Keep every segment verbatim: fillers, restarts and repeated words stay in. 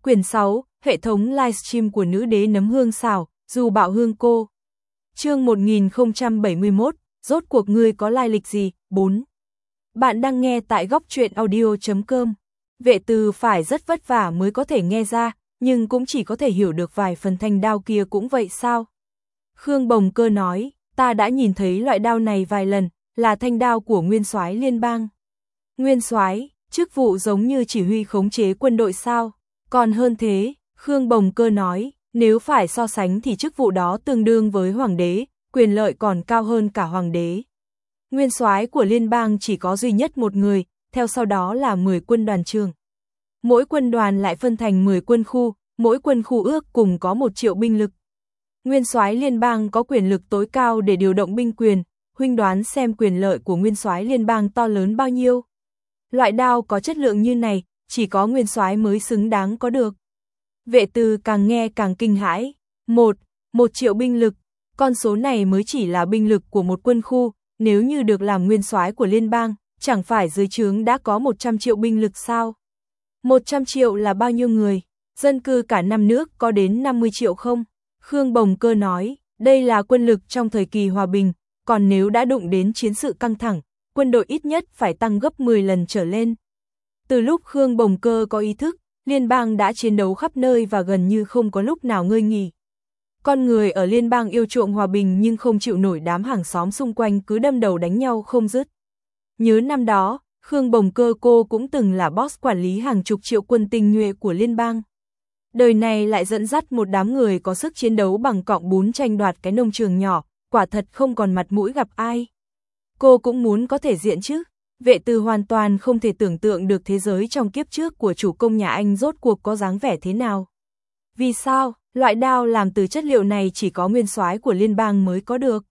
Quyển sáu, hệ thống livestream của nữ đế nấm hương xào, dù bạo hương cô. Chương một nghìn không trăm bảy mươi mốt, rốt cuộc ngươi có lai lịch gì? bốn. Bạn đang nghe tại góc truyện audio chấm com. Vệ Từ phải rất vất vả mới có thể nghe ra, nhưng cũng chỉ có thể hiểu được vài phần thanh đao kia cũng vậy sao? Khương Bồng Cơ nói, ta đã nhìn thấy loại đao này vài lần, là thanh đao của Nguyên Soái Liên bang. Nguyên Soái, chức vụ giống như chỉ huy khống chế quân đội sao? Còn hơn thế, Khương Bồng Cơ nói, nếu phải so sánh thì chức vụ đó tương đương với hoàng đế, quyền lợi còn cao hơn cả hoàng đế. Nguyên soái của liên bang chỉ có duy nhất một người, theo sau đó là mười quân đoàn trưởng. Mỗi quân đoàn lại phân thành mười quân khu, mỗi quân khu ước cùng có một triệu binh lực. Nguyên soái liên bang có quyền lực tối cao để điều động binh quyền, huynh đoán xem quyền lợi của nguyên soái liên bang to lớn bao nhiêu. Loại đao có chất lượng như này, chỉ có nguyên soái mới xứng đáng có được. Vệ Từ càng nghe càng kinh hãi. Một, một triệu binh lực, con số này mới chỉ là binh lực của một quân khu, nếu như được làm nguyên soái của liên bang, chẳng phải dưới trướng đã có một trăm triệu binh lực sao? một trăm triệu là bao nhiêu người? Dân cư cả năm nước có đến năm mươi triệu không? Khương Bồng Cơ nói, đây là quân lực trong thời kỳ hòa bình, còn nếu đã đụng đến chiến sự căng thẳng, quân đội ít nhất phải tăng gấp mười lần trở lên. Từ lúc Khương Bồng Cơ có ý thức, liên bang đã chiến đấu khắp nơi và gần như không có lúc nào ngơi nghỉ. Con người ở liên bang yêu chuộng hòa bình nhưng không chịu nổi đám hàng xóm xung quanh cứ đâm đầu đánh nhau không dứt. Nhớ năm đó, Khương Bồng Cơ cô cũng từng là boss quản lý hàng chục triệu quân tinh nhuệ của liên bang. Đời này lại dẫn dắt một đám người có sức chiến đấu bằng cọng bún tranh đoạt cái nông trường nhỏ, quả thật không còn mặt mũi gặp ai. Cô cũng muốn có thể diện chứ. Vệ Từ hoàn toàn không thể tưởng tượng được thế giới trong kiếp trước của chủ công nhà anh rốt cuộc có dáng vẻ thế nào. Vì sao, loại đao làm từ chất liệu này chỉ có nguyên soái của liên bang mới có được?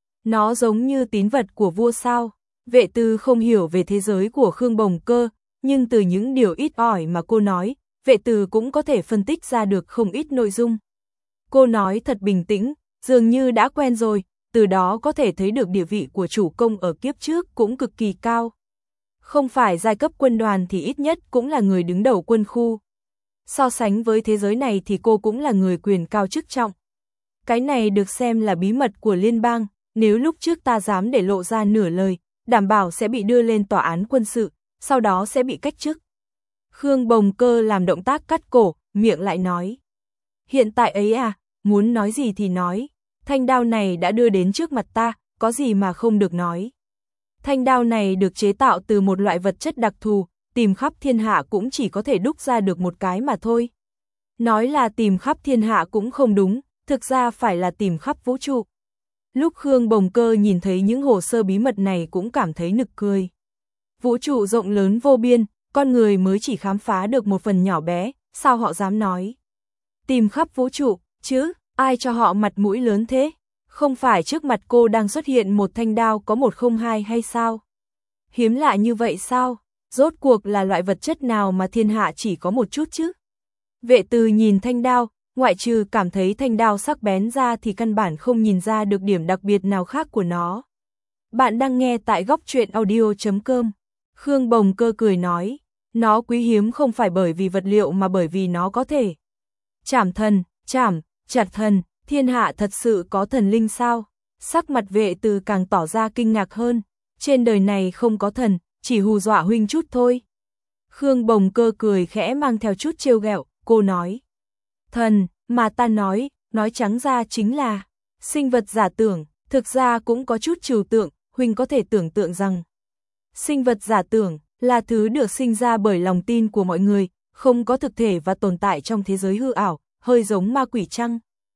Nó giống như tín vật của vua sao? Vệ Từ không hiểu về thế giới của Khương Bồng Cơ, nhưng từ những điều ít ỏi mà cô nói, Vệ Từ cũng có thể phân tích ra được không ít nội dung. Cô nói thật bình tĩnh, dường như đã quen rồi, từ đó có thể thấy được địa vị của chủ công ở kiếp trước cũng cực kỳ cao. Không phải giai cấp quân đoàn thì ít nhất cũng là người đứng đầu quân khu. So sánh với thế giới này thì cô cũng là người quyền cao chức trọng. Cái này được xem là bí mật của liên bang, nếu lúc trước ta dám để lộ ra nửa lời, đảm bảo sẽ bị đưa lên tòa án quân sự, sau đó sẽ bị cách chức. Khương Bồng Cơ làm động tác cắt cổ, miệng lại nói. Hiện tại ấy à, muốn nói gì thì nói, thanh đao này đã đưa đến trước mặt ta, có gì mà không được nói. Thanh đao này được chế tạo từ một loại vật chất đặc thù, tìm khắp thiên hạ cũng chỉ có thể đúc ra được một cái mà thôi. Nói là tìm khắp thiên hạ cũng không đúng, thực ra phải là tìm khắp vũ trụ. Lúc Khương Bồng Cơ nhìn thấy những hồ sơ bí mật này cũng cảm thấy nực cười. Vũ trụ rộng lớn vô biên, con người mới chỉ khám phá được một phần nhỏ bé, sao họ dám nói. Tìm khắp vũ trụ, chứ, ai cho họ mặt mũi lớn thế? Không phải trước mặt cô đang xuất hiện một thanh đao có một không hai hay sao? Hiếm lạ như vậy sao? Rốt cuộc là loại vật chất nào mà thiên hạ chỉ có một chút chứ? Vệ Từ nhìn thanh đao, ngoại trừ cảm thấy thanh đao sắc bén ra thì căn bản không nhìn ra được điểm đặc biệt nào khác của nó. Bạn đang nghe tại góc truyện audio chấm com. Khương Bồng Cơ cười nói, nó quý hiếm không phải bởi vì vật liệu mà bởi vì nó có thể chảm thần, chảm, chặt thần. Thiên hạ thật sự có thần linh sao? Sắc mặt Vệ Từ càng tỏ ra kinh ngạc hơn. Trên đời này không có thần, chỉ hù dọa huynh chút thôi. Khương Bồng Cơ cười khẽ mang theo chút trêu ghẹo, cô nói. Thần, mà ta nói, nói trắng ra chính là sinh vật giả tưởng, thực ra cũng có chút trừu tượng, huynh có thể tưởng tượng rằng sinh vật giả tưởng là thứ được sinh ra bởi lòng tin của mọi người, không có thực thể và tồn tại trong thế giới hư ảo, hơi giống ma quỷ chăng?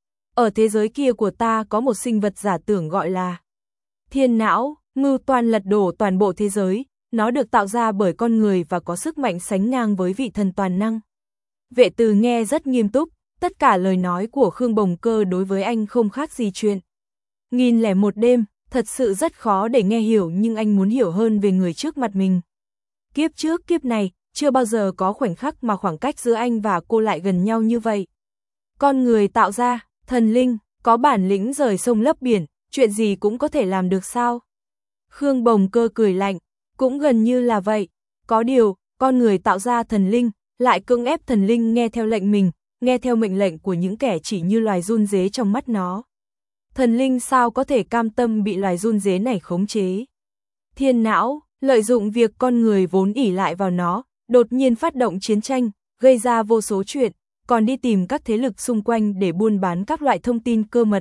Ở thế giới kia của ta có một sinh vật giả tưởng gọi là thiên não, mưu toan lật đổ toàn bộ thế giới, nó được tạo ra bởi con người và có sức mạnh sánh ngang với vị thần toàn năng. Vệ Từ nghe rất nghiêm túc, tất cả lời nói của Khương Bồng Cơ đối với anh không khác gì chuyện nghìn lẻ một đêm, thật sự rất khó để nghe hiểu nhưng anh muốn hiểu hơn về người trước mặt mình. Kiếp trước kiếp này, chưa bao giờ có khoảnh khắc mà khoảng cách giữa anh và cô lại gần nhau như vậy. Con người tạo ra, thần linh, có bản lĩnh rời sông lấp biển, chuyện gì cũng có thể làm được sao? Khương Bồng Cơ cười lạnh, cũng gần như là vậy. Có điều, con người tạo ra thần linh, lại cưỡng ép thần linh nghe theo lệnh mình, nghe theo mệnh lệnh của những kẻ chỉ như loài run rế trong mắt nó. Thần linh sao có thể cam tâm bị loài run rế này khống chế? Thiên não, lợi dụng việc con người vốn ỷ lại vào nó, đột nhiên phát động chiến tranh, gây ra vô số chuyện, còn đi tìm các thế lực xung quanh để buôn bán các loại thông tin cơ mật.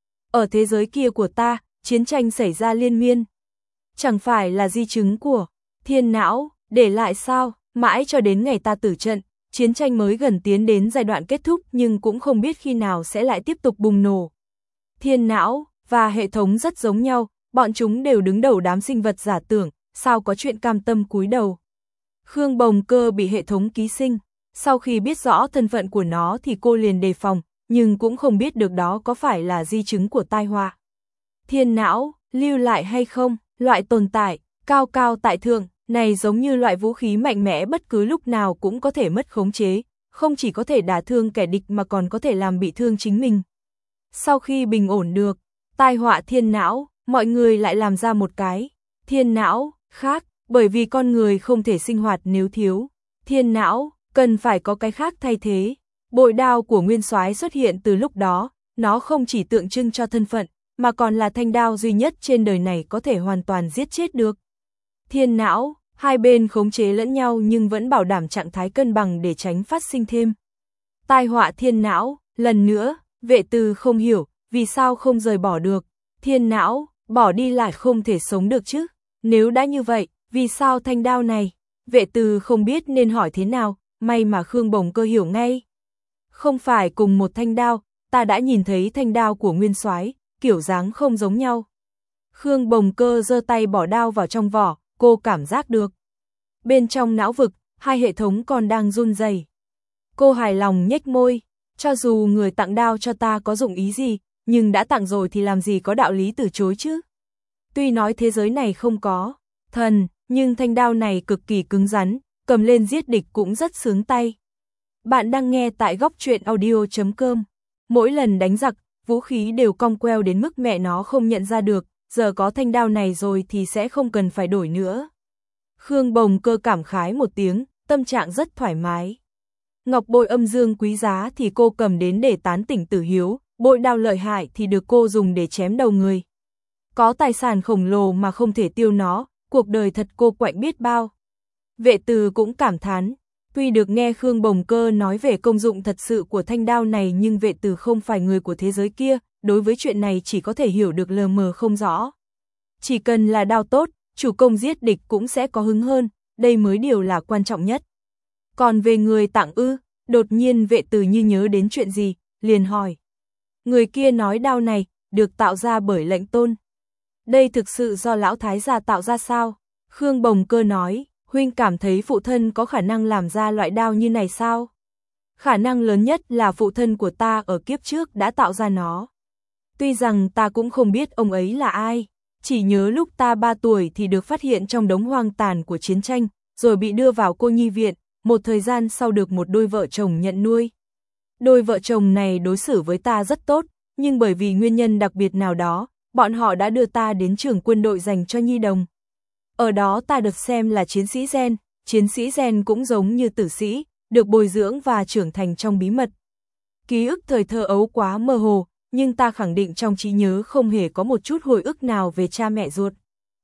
Ở thế giới kia của ta, chiến tranh xảy ra liên miên. Chẳng phải là di chứng của thiên não, để lại sao, mãi cho đến ngày ta tử trận, chiến tranh mới gần tiến đến giai đoạn kết thúc nhưng cũng không biết khi nào sẽ lại tiếp tục bùng nổ. Thiên não và hệ thống rất giống nhau, bọn chúng đều đứng đầu đám sinh vật giả tưởng, sao có chuyện cam tâm cúi đầu. Khương Bồng Cơ bị hệ thống ký sinh, sau khi biết rõ thân phận của nó thì cô liền đề phòng, nhưng cũng không biết được đó có phải là di chứng của tai họa. Thiên não, lưu lại hay không, loại tồn tại, cao cao tại thượng, này giống như loại vũ khí mạnh mẽ bất cứ lúc nào cũng có thể mất khống chế, không chỉ có thể đả thương kẻ địch mà còn có thể làm bị thương chính mình. Sau khi bình ổn được, tai họa thiên não, mọi người lại làm ra một cái thiên não khác, bởi vì con người không thể sinh hoạt nếu thiếu thiên não, cần phải có cái khác thay thế. Bội đao của Nguyên Soái xuất hiện từ lúc đó, nó không chỉ tượng trưng cho thân phận, mà còn là thanh đao duy nhất trên đời này có thể hoàn toàn giết chết được. Thiên não, hai bên khống chế lẫn nhau nhưng vẫn bảo đảm trạng thái cân bằng để tránh phát sinh thêm tai họa thiên não. Lần nữa, Vệ Từ không hiểu, vì sao không rời bỏ được thiên não, bỏ đi lại không thể sống được chứ. Nếu đã như vậy, vì sao thanh đao này? Vệ Từ không biết nên hỏi thế nào, may mà Khương Bồng Cơ hiểu ngay. Không phải cùng một thanh đao, ta đã nhìn thấy thanh đao của Nguyên Soái, kiểu dáng không giống nhau. Khương Bồng Cơ giơ tay bỏ đao vào trong vỏ, cô cảm giác được. Bên trong não vực, hai hệ thống còn đang run rẩy. Cô hài lòng nhếch môi, cho dù người tặng đao cho ta có dụng ý gì, nhưng đã tặng rồi thì làm gì có đạo lý từ chối chứ. Tuy nói thế giới này không có thần, nhưng thanh đao này cực kỳ cứng rắn, cầm lên giết địch cũng rất sướng tay. Bạn đang nghe tại góc truyện audio chấm com. Mỗi lần đánh giặc, vũ khí đều cong queo đến mức mẹ nó không nhận ra được, giờ có thanh đao này rồi thì sẽ không cần phải đổi nữa. Khương Bồng Cơ cảm khái một tiếng, tâm trạng rất thoải mái. Ngọc bội âm dương quý giá thì cô cầm đến để tán tỉnh Tử Hiếu, bội đao lợi hại thì được cô dùng để chém đầu người. Có tài sản khổng lồ mà không thể tiêu nó, cuộc đời thật cô quạnh biết bao. Vệ Từ cũng cảm thán, tuy được nghe Khương Bồng Cơ nói về công dụng thật sự của thanh đao này nhưng Vệ Từ không phải người của thế giới kia, đối với chuyện này chỉ có thể hiểu được lờ mờ không rõ. Chỉ cần là đao tốt, chủ công giết địch cũng sẽ có hứng hơn, đây mới điều là quan trọng nhất. Còn về người tặng ư, đột nhiên Vệ Từ như nhớ đến chuyện gì, liền hỏi. Người kia nói đao này, được tạo ra bởi lệnh tôn. Đây thực sự do lão thái gia tạo ra sao? Khương Bồng Cơ nói, huynh cảm thấy phụ thân có khả năng làm ra loại đao như này sao? Khả năng lớn nhất là phụ thân của ta ở kiếp trước đã tạo ra nó. Tuy rằng ta cũng không biết ông ấy là ai, chỉ nhớ lúc ta ba tuổi thì được phát hiện trong đống hoang tàn của chiến tranh, rồi bị đưa vào cô nhi viện, một thời gian sau được một đôi vợ chồng nhận nuôi. Đôi vợ chồng này đối xử với ta rất tốt, nhưng bởi vì nguyên nhân đặc biệt nào đó, bọn họ đã đưa ta đến trường quân đội dành cho nhi đồng. Ở đó ta được xem là chiến sĩ gen, chiến sĩ gen cũng giống như tử sĩ, được bồi dưỡng và trưởng thành trong bí mật. Ký ức thời thơ ấu quá mơ hồ, nhưng ta khẳng định trong trí nhớ không hề có một chút hồi ức nào về cha mẹ ruột.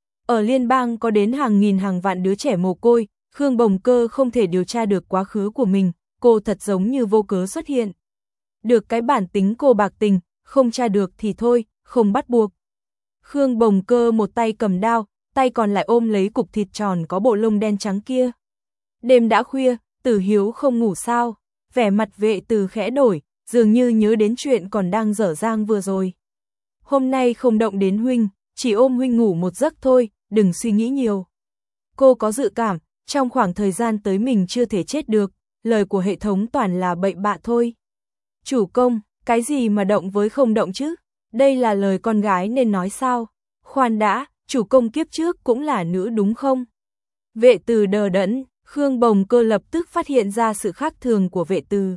Ở liên bang có đến hàng nghìn hàng vạn đứa trẻ mồ côi, Khương Bồng Cơ không thể điều tra được quá khứ của mình, cô thật giống như vô cớ xuất hiện. Được cái bản tính cô bạc tình, không tra được thì thôi, không bắt buộc. Khương Bồng Cơ một tay cầm đao, tay còn lại ôm lấy cục thịt tròn có bộ lông đen trắng kia. Đêm đã khuya, Tử Hiếu không ngủ sao, vẻ mặt Vệ Từ khẽ đổi, dường như nhớ đến chuyện còn đang dở dang vừa rồi. Hôm nay không động đến huynh, chỉ ôm huynh ngủ một giấc thôi, đừng suy nghĩ nhiều. Cô có dự cảm, trong khoảng thời gian tới mình chưa thể chết được, lời của hệ thống toàn là bậy bạ thôi. Chủ công, cái gì mà động với không động chứ? Đây là lời con gái nên nói sao? Khoan đã, chủ công kiếp trước cũng là nữ đúng không? Vệ Từ đờ đẫn, Khương Bồng Cơ lập tức phát hiện ra sự khác thường của Vệ Từ.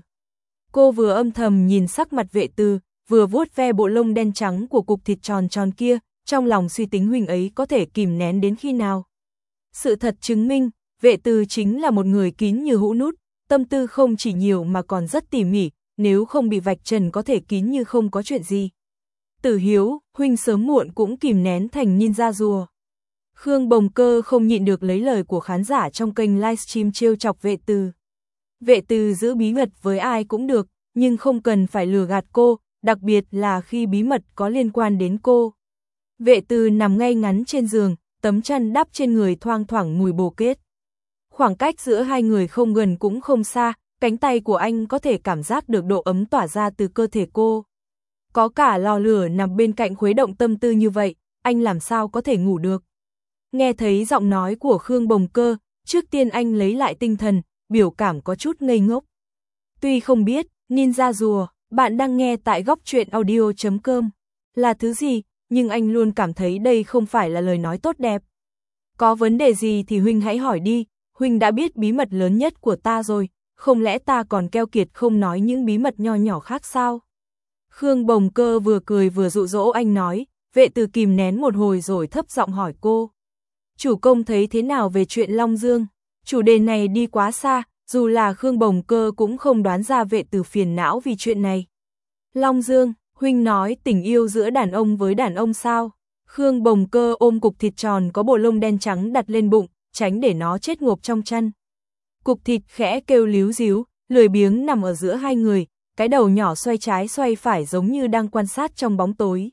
Cô vừa âm thầm nhìn sắc mặt Vệ Từ, vừa vuốt ve bộ lông đen trắng của cục thịt tròn tròn kia, trong lòng suy tính huynh ấy có thể kìm nén đến khi nào. Sự thật chứng minh, Vệ Từ chính là một người kín như hũ nút, tâm tư không chỉ nhiều mà còn rất tỉ mỉ, nếu không bị vạch trần có thể kín như không có chuyện gì. Tử Hiếu, huynh sớm muộn cũng kìm nén thành ninja rùa. Khương Bồng Cơ không nhịn được lấy lời của khán giả trong kênh livestream trêu chọc Vệ Từ. Vệ Từ giữ bí mật với ai cũng được, nhưng không cần phải lừa gạt cô, đặc biệt là khi bí mật có liên quan đến cô. Vệ Từ nằm ngay ngắn trên giường, tấm chăn đắp trên người thoang thoảng mùi bồ kết. Khoảng cách giữa hai người không gần cũng không xa, cánh tay của anh có thể cảm giác được độ ấm tỏa ra từ cơ thể cô. Có cả lò lửa nằm bên cạnh khuấy động tâm tư như vậy, anh làm sao có thể ngủ được. Nghe thấy giọng nói của Khương Bồng Cơ, trước tiên anh lấy lại tinh thần, biểu cảm có chút ngây ngốc. Tuy không biết, ninja rùa, bạn đang nghe tại góc truyện audio chấm com là thứ gì, nhưng anh luôn cảm thấy đây không phải là lời nói tốt đẹp. Có vấn đề gì thì huynh hãy hỏi đi, huynh đã biết bí mật lớn nhất của ta rồi, không lẽ ta còn keo kiệt không nói những bí mật nho nhỏ khác sao? Khương Bồng Cơ vừa cười vừa dụ dỗ anh nói, Vệ Từ kìm nén một hồi rồi thấp giọng hỏi cô. Chủ công thấy thế nào về chuyện Long Dương? Chủ đề này đi quá xa, dù là Khương Bồng Cơ cũng không đoán ra Vệ Từ phiền não vì chuyện này. Long Dương, huynh nói tình yêu giữa đàn ông với đàn ông sao? Khương Bồng Cơ ôm cục thịt tròn có bộ lông đen trắng đặt lên bụng, tránh để nó chết ngộp trong chăn. Cục thịt khẽ kêu líu díu, lười biếng nằm ở giữa hai người, cái đầu nhỏ xoay trái xoay phải giống như đang quan sát trong bóng tối.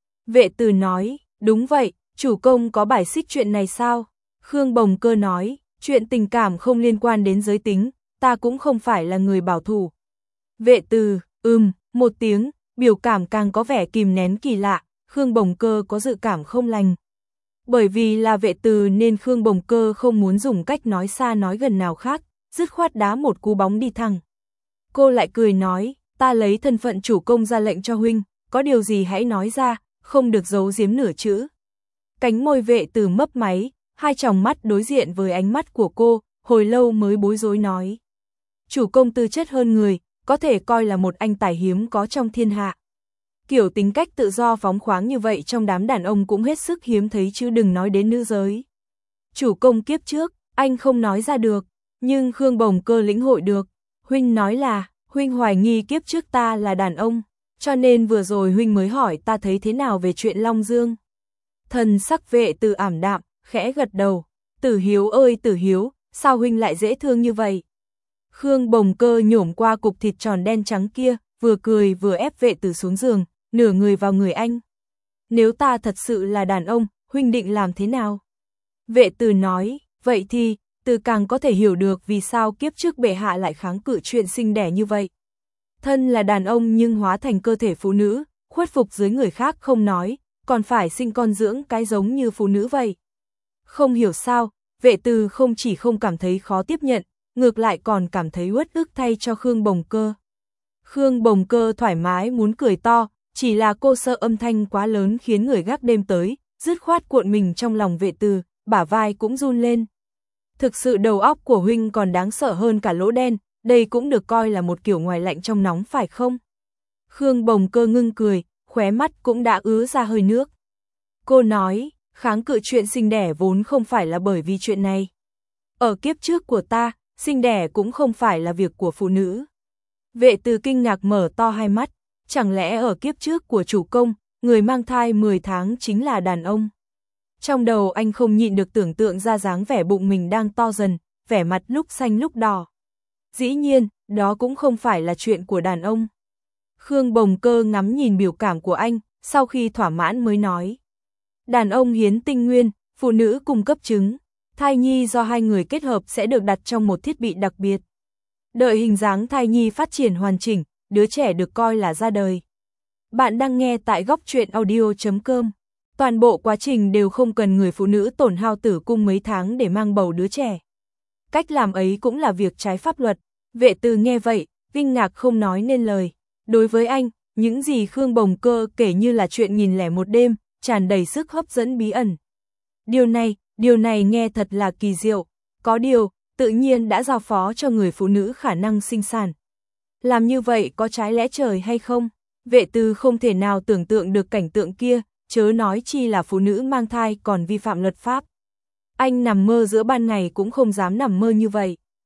Vệ Từ nói, đúng vậy, chủ công có bài xích chuyện này sao? Khương Bồng Cơ nói, chuyện tình cảm không liên quan đến giới tính, ta cũng không phải là người bảo thủ. Vệ Từ, ừm, một tiếng, biểu cảm càng có vẻ kìm nén kỳ lạ, Khương Bồng Cơ có dự cảm không lành. Bởi vì là Vệ Từ nên Khương Bồng Cơ không muốn dùng cách nói xa nói gần nào khác, dứt khoát đá một cú bóng đi thẳng. Cô lại cười nói, ta lấy thân phận chủ công ra lệnh cho huynh, có điều gì hãy nói ra, không được giấu giếm nửa chữ. Cánh môi Vệ Từ mấp máy, hai tròng mắt đối diện với ánh mắt của cô, hồi lâu mới bối rối nói. Chủ công tư chất hơn người, có thể coi là một anh tài hiếm có trong thiên hạ. Kiểu tính cách tự do phóng khoáng như vậy trong đám đàn ông cũng hết sức hiếm thấy chứ đừng nói đến nữ giới. Chủ công kiếp trước, anh không nói ra được, nhưng Khương Bồng Cơ lĩnh hội được. Huynh nói là, huynh hoài nghi kiếp trước ta là đàn ông, cho nên vừa rồi huynh mới hỏi ta thấy thế nào về chuyện Long Dương. Thần sắc Vệ Từ ảm đạm, khẽ gật đầu. Tử Hiếu ơi Tử Hiếu, sao huynh lại dễ thương như vậy? Khương Bồng Cơ nhổm qua cục thịt tròn đen trắng kia, vừa cười vừa ép Vệ Từ xuống giường, nửa người vào người anh. Nếu ta thật sự là đàn ông, huynh định làm thế nào? Vệ Từ nói, vậy thì, Từ càng có thể hiểu được vì sao kiếp trước bệ hạ lại kháng cự chuyện sinh đẻ như vậy. Thân là đàn ông nhưng hóa thành cơ thể phụ nữ, khuất phục dưới người khác không nói, còn phải sinh con dưỡng cái giống như phụ nữ vậy. Không hiểu sao, Vệ Từ không chỉ không cảm thấy khó tiếp nhận, ngược lại còn cảm thấy uất ức thay cho Khương Bồng Cơ. Khương Bồng Cơ thoải mái muốn cười to, chỉ là cô sợ âm thanh quá lớn khiến người gác đêm tới, dứt khoát cuộn mình trong lòng Vệ Từ, bả vai cũng run lên. Thực sự đầu óc của huynh còn đáng sợ hơn cả lỗ đen, đây cũng được coi là một kiểu ngoài lạnh trong nóng phải không? Khương Bồng Cơ ngưng cười, khóe mắt cũng đã ứa ra hơi nước. Cô nói, kháng cự chuyện sinh đẻ vốn không phải là bởi vì chuyện này. Ở kiếp trước của ta, sinh đẻ cũng không phải là việc của phụ nữ. Vệ Từ kinh ngạc mở to hai mắt, chẳng lẽ ở kiếp trước của chủ công, người mang thai mười tháng chính là đàn ông? Trong đầu anh không nhịn được tưởng tượng ra dáng vẻ bụng mình đang to dần, vẻ mặt lúc xanh lúc đỏ. Dĩ nhiên, đó cũng không phải là chuyện của đàn ông. Khương Bồng Cơ ngắm nhìn biểu cảm của anh, sau khi thỏa mãn mới nói. Đàn ông hiến tinh nguyên, phụ nữ cung cấp trứng. Thai nhi do hai người kết hợp sẽ được đặt trong một thiết bị đặc biệt. Đợi hình dáng thai nhi phát triển hoàn chỉnh, đứa trẻ được coi là ra đời. Bạn đang nghe tại góc truyện audio chấm com. Toàn bộ quá trình đều không cần người phụ nữ tổn hao tử cung mấy tháng để mang bầu đứa trẻ. Cách làm ấy cũng là việc trái pháp luật. Vệ Từ nghe vậy, kinh ngạc không nói nên lời. Đối với anh, những gì Khương Bồng Cơ kể như là chuyện nghìn lẻ một đêm, tràn đầy sức hấp dẫn bí ẩn. Điều này, điều này nghe thật là kỳ diệu. Có điều, tự nhiên đã giao phó cho người phụ nữ khả năng sinh sản. Làm như vậy có trái lẽ trời hay không? Vệ Từ không thể nào tưởng tượng được cảnh tượng kia, chớ nói chi là phụ nữ mang thai còn vi phạm luật pháp. Anh nằm mơ giữa ban ngày cũng không dám nằm mơ như vậy.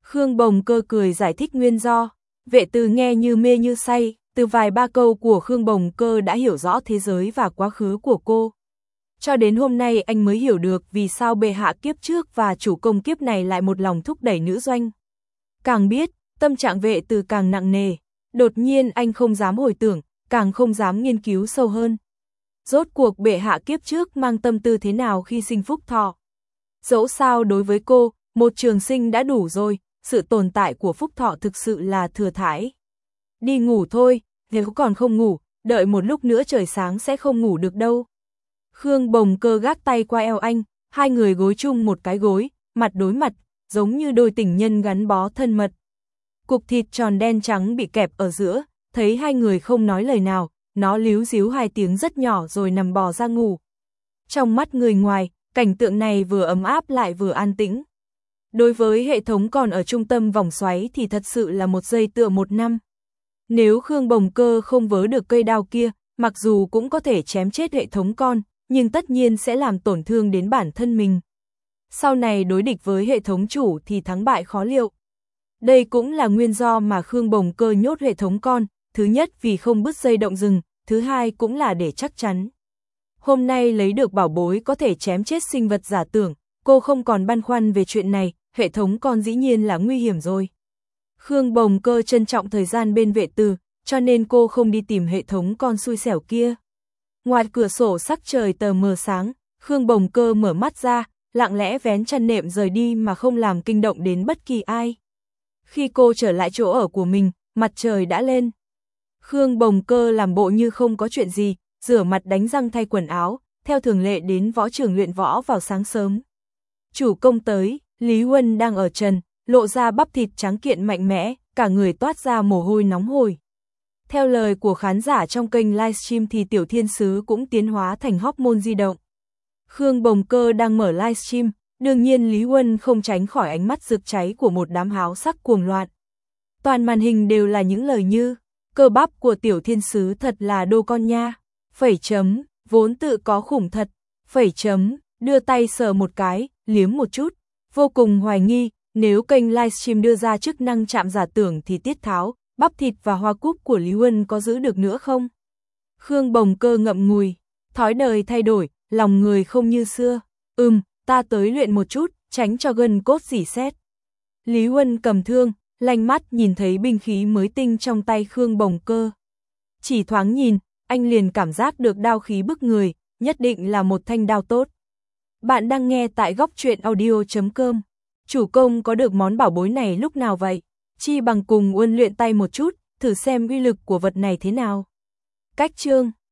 Khương Bồng Cơ cười giải thích nguyên do. Vệ Từ nghe như mê như say, từ vài ba câu của Khương Bồng Cơ đã hiểu rõ thế giới và quá khứ của cô. Cho đến hôm nay anh mới hiểu được vì sao bệ hạ kiếp trước và chủ công kiếp này lại một lòng thúc đẩy nữ doanh. Càng biết, tâm trạng Vệ Từ càng nặng nề, đột nhiên anh không dám hồi tưởng, càng không dám nghiên cứu sâu hơn. Rốt cuộc bệ hạ kiếp trước mang tâm tư thế nào khi sinh Phúc Thọ? Dẫu sao đối với cô, một trường sinh đã đủ rồi, sự tồn tại của Phúc Thọ thực sự là thừa thãi. Đi ngủ thôi, nếu còn không ngủ, đợi một lúc nữa trời sáng sẽ không ngủ được đâu. Khương Bồng Cơ gác tay qua eo anh, hai người gối chung một cái gối, mặt đối mặt, giống như đôi tình nhân gắn bó thân mật. Cục thịt tròn đen trắng bị kẹp ở giữa, thấy hai người không nói lời nào, nó líu díu hai tiếng rất nhỏ rồi nằm bò ra ngủ. Trong mắt người ngoài, cảnh tượng này vừa ấm áp lại vừa an tĩnh. Đối với hệ thống còn ở trung tâm vòng xoáy thì thật sự là một giây tựa một năm. Nếu Khương Bồng Cơ không vớ được cây đao kia, mặc dù cũng có thể chém chết hệ thống con, nhưng tất nhiên sẽ làm tổn thương đến bản thân mình. Sau này đối địch với hệ thống chủ thì thắng bại khó liệu. Đây cũng là nguyên do mà Khương Bồng Cơ nhốt hệ thống con, thứ nhất vì không bứt dây động rừng, thứ hai cũng là để chắc chắn. Hôm nay lấy được bảo bối có thể chém chết sinh vật giả tưởng, cô không còn băn khoăn về chuyện này, hệ thống con dĩ nhiên là nguy hiểm rồi. Khương Bồng Cơ trân trọng thời gian bên Vệ Từ, cho nên cô không đi tìm hệ thống con xui xẻo kia. Ngoài cửa sổ sắc trời tờ mờ sáng, Khương Bồng Cơ mở mắt ra, lặng lẽ vén chăn nệm rời đi mà không làm kinh động đến bất kỳ ai. Khi cô trở lại chỗ ở của mình, mặt trời đã lên. Khương Bồng Cơ làm bộ như không có chuyện gì, rửa mặt đánh răng thay quần áo, theo thường lệ đến võ trường luyện võ vào sáng sớm. Chủ công tới, Lý Huân đang ở trần, lộ ra bắp thịt trắng kiện mạnh mẽ, cả người toát ra mồ hôi nóng hổi. Theo lời của khán giả trong kênh livestream thì Tiểu Thiên Sứ cũng tiến hóa thành hormone di động. Khương Bồng Cơ đang mở livestream, đương nhiên Lý Huân không tránh khỏi ánh mắt rực cháy của một đám háo sắc cuồng loạn. Toàn màn hình đều là những lời như, cơ bắp của Tiểu Thiên Sứ thật là đô con nha, phẩy chấm, vốn tự có khủng thật, phẩy chấm, đưa tay sờ một cái, liếm một chút, vô cùng hoài nghi, nếu kênh livestream đưa ra chức năng chạm giả tưởng thì tiết tháo, bắp thịt và hoa cúc của Lý Huân có giữ được nữa không? Khương Bồng Cơ ngậm ngùi, thói đời thay đổi, lòng người không như xưa, ừm, ta tới luyện một chút, tránh cho gân cốt rỉ sét. Lý Huân cầm thương, lanh mắt nhìn thấy binh khí mới tinh trong tay Khương Bồng Cơ. Chỉ thoáng nhìn, anh liền cảm giác được đao khí bức người, nhất định là một thanh đao tốt. Bạn đang nghe tại góc truyện audio chấm com. Chủ công có được món bảo bối này lúc nào vậy? Chi bằng cùng Uân luyện tay một chút, thử xem uy lực của vật này thế nào. Cách chương